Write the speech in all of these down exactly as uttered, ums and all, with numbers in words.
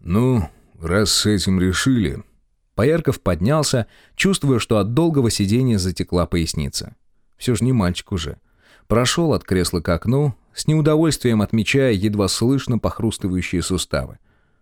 «Ну, раз с этим решили...» Поярков поднялся, чувствуя, что от долгого сидения затекла поясница. Все же не мальчик уже. Прошел от кресла к окну, с неудовольствием отмечая едва слышно похрустывающие суставы.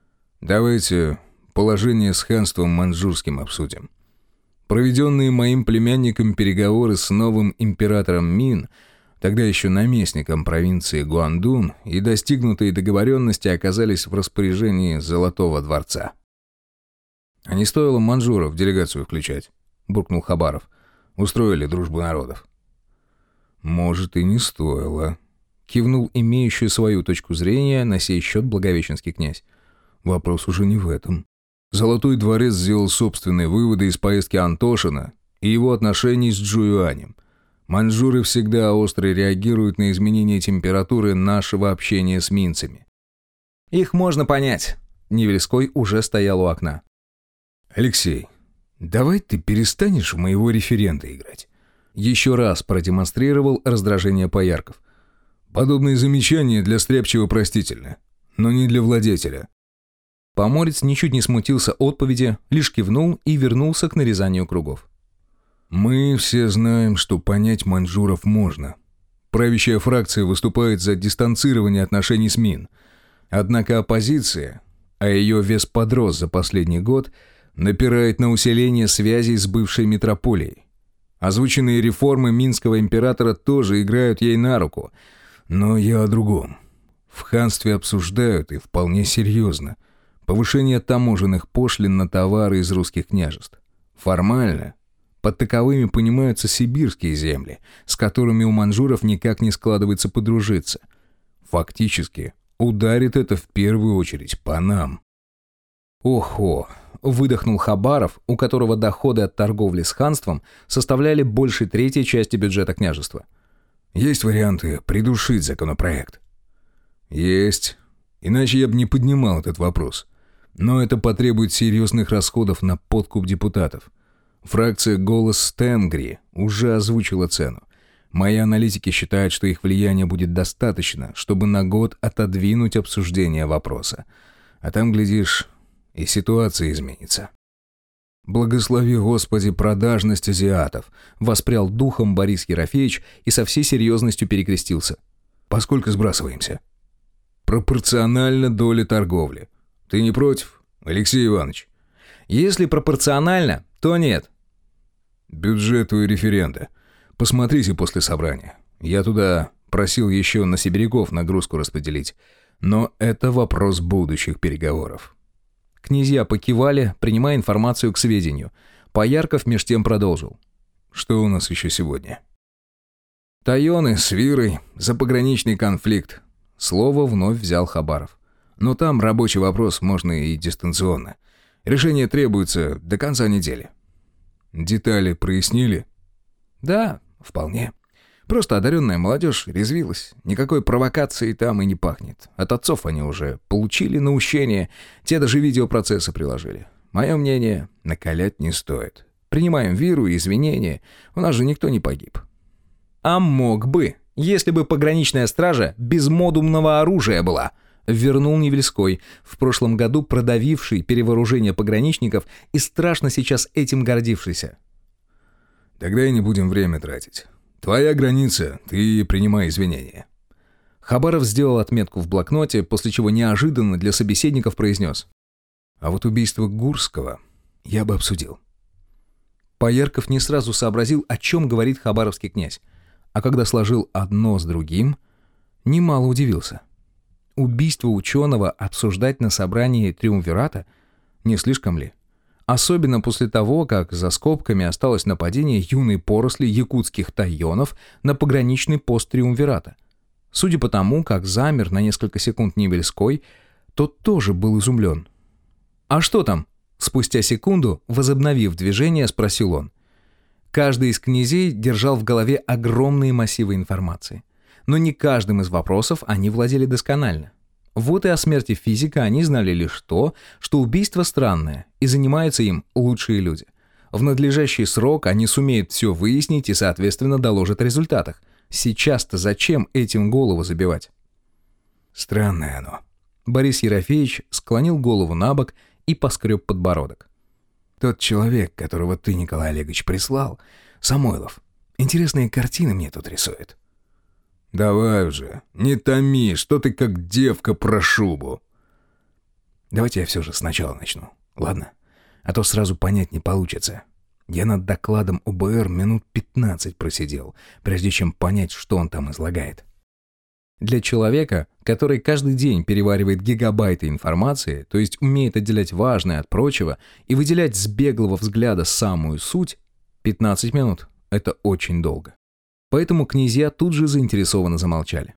«Давайте положение с ханством маньчжурским обсудим. Проведенные моим племянником переговоры с новым императором Мин, тогда еще наместником провинции Гуандун, и достигнутые договоренности оказались в распоряжении Золотого дворца». «А не стоило маньчжуров в делегацию включать?» — буркнул Хабаров. «Устроили дружбу народов». «Может, и не стоило», — кивнул имеющий свою точку зрения на сей счет благовещенский князь. «Вопрос уже не в этом. Золотой дворец сделал собственные выводы из поездки Антошина и его отношений с Джуюанем. Маньчжуры всегда остро реагируют на изменение температуры нашего общения с минцами». «Их можно понять». Невельской уже стоял у окна. «Алексей, давай ты перестанешь в моего референта играть». Еще раз продемонстрировал раздражение Поярков. «Подобные замечания для стряпчего простительны, но не для владетеля». Поморец ничуть не смутился отповеди, лишь кивнул и вернулся к нарезанию кругов. «Мы все знаем, что понять маньчжуров можно. Правящая фракция выступает за дистанцирование отношений с Мин. Однако оппозиция, а ее вес подрос за последний год, напирает на усиление связей с бывшей метрополией. Озвученные реформы минского императора тоже играют ей на руку. Но я о другом. В ханстве обсуждают, и вполне серьезно, повышение таможенных пошлин на товары из русских княжеств. Формально под таковыми понимаются сибирские земли, с которыми у маньчжуров никак не складывается подружиться. Фактически ударит это в первую очередь по нам». «Охо!» — выдохнул Хабаров, у которого доходы от торговли с ханством составляли больше третьей части бюджета княжества. «Есть варианты придушить законопроект?» «Есть. Иначе я бы не поднимал этот вопрос. Но это потребует серьезных расходов на подкуп депутатов. Фракция «Голос Тенгри» уже озвучила цену. Мои аналитики считают, что их влияния будет достаточно, чтобы на год отодвинуть обсуждение вопроса. А там, глядишь, и ситуация изменится». «Благослови, Господи, продажность азиатов», — воспрял духом Борис Ерофеевич и со всей серьезностью перекрестился. «Поскольку сбрасываемся?» «Пропорционально доле торговли. Ты не против, Алексей Иванович?» «Если пропорционально, то нет». «Бюджет у референта. Посмотрите после собрания. Я туда просил еще на сибиряков нагрузку распределить. Но это вопрос будущих переговоров». Князья покивали, принимая информацию к сведению. Поярков меж тем продолжил. «Что у нас еще сегодня?» «Тайоны с Вирой за пограничный конфликт». Слово вновь взял Хабаров. «Но там рабочий вопрос можно и дистанционно. Решение требуется до конца недели». «Детали прояснили?» «Да, вполне. Просто одаренная молодежь резвилась. Никакой провокации там и не пахнет. От отцов они уже получили наущение, те даже видеопроцессы приложили. Мое мнение, накалять не стоит. Принимаем Виру и извинения, у нас же никто не погиб». «А мог бы, если бы пограничная стража без модумного оружия была», вернул Невельской, в прошлом году продавивший перевооружение пограничников и страшно сейчас этим гордившийся. «Тогда и не будем время тратить. Твоя граница, ты принимай извинения». Хабаров сделал отметку в блокноте, после чего неожиданно для собеседников произнес. «А вот убийство Гурского я бы обсудил». Поярков не сразу сообразил, о чем говорит хабаровский князь, а когда сложил одно с другим, немало удивился. Убийство ученого обсуждать на собрании Триумвирата не слишком ли? Особенно после того, как за скобками осталось нападение юной поросли якутских тайонов на пограничный пост Триумвирата. Судя по тому, как замер на несколько секунд Невельской, тот тоже был изумлен. «А что там?» Спустя секунду, возобновив движение, спросил он. Каждый из князей держал в голове огромные массивы информации. Но не каждым из вопросов они владели досконально. Вот и о смерти физика они знали лишь то, что убийство странное, и занимаются им лучшие люди. В надлежащий срок они сумеют все выяснить и, соответственно, доложат о результатах. Сейчас-то зачем этим голову забивать? «Странное оно», — Борис Ерофеевич склонил голову на бок и поскреб подбородок. «Тот человек, которого ты, Николай Олегович, прислал, Самойлов, интересные картины мне тут рисует». «Давай уже, не томи, что ты как девка про шубу». «Давайте я все же сначала начну, ладно? А то сразу понять не получится. Я над докладом УБР минут пятнадцать просидел, прежде чем понять, что он там излагает». Для человека, который каждый день переваривает гигабайты информации, то есть умеет отделять важное от прочего и выделять с беглого взгляда самую суть, пятнадцать минут – это очень долго. Поэтому князья тут же заинтересованно замолчали.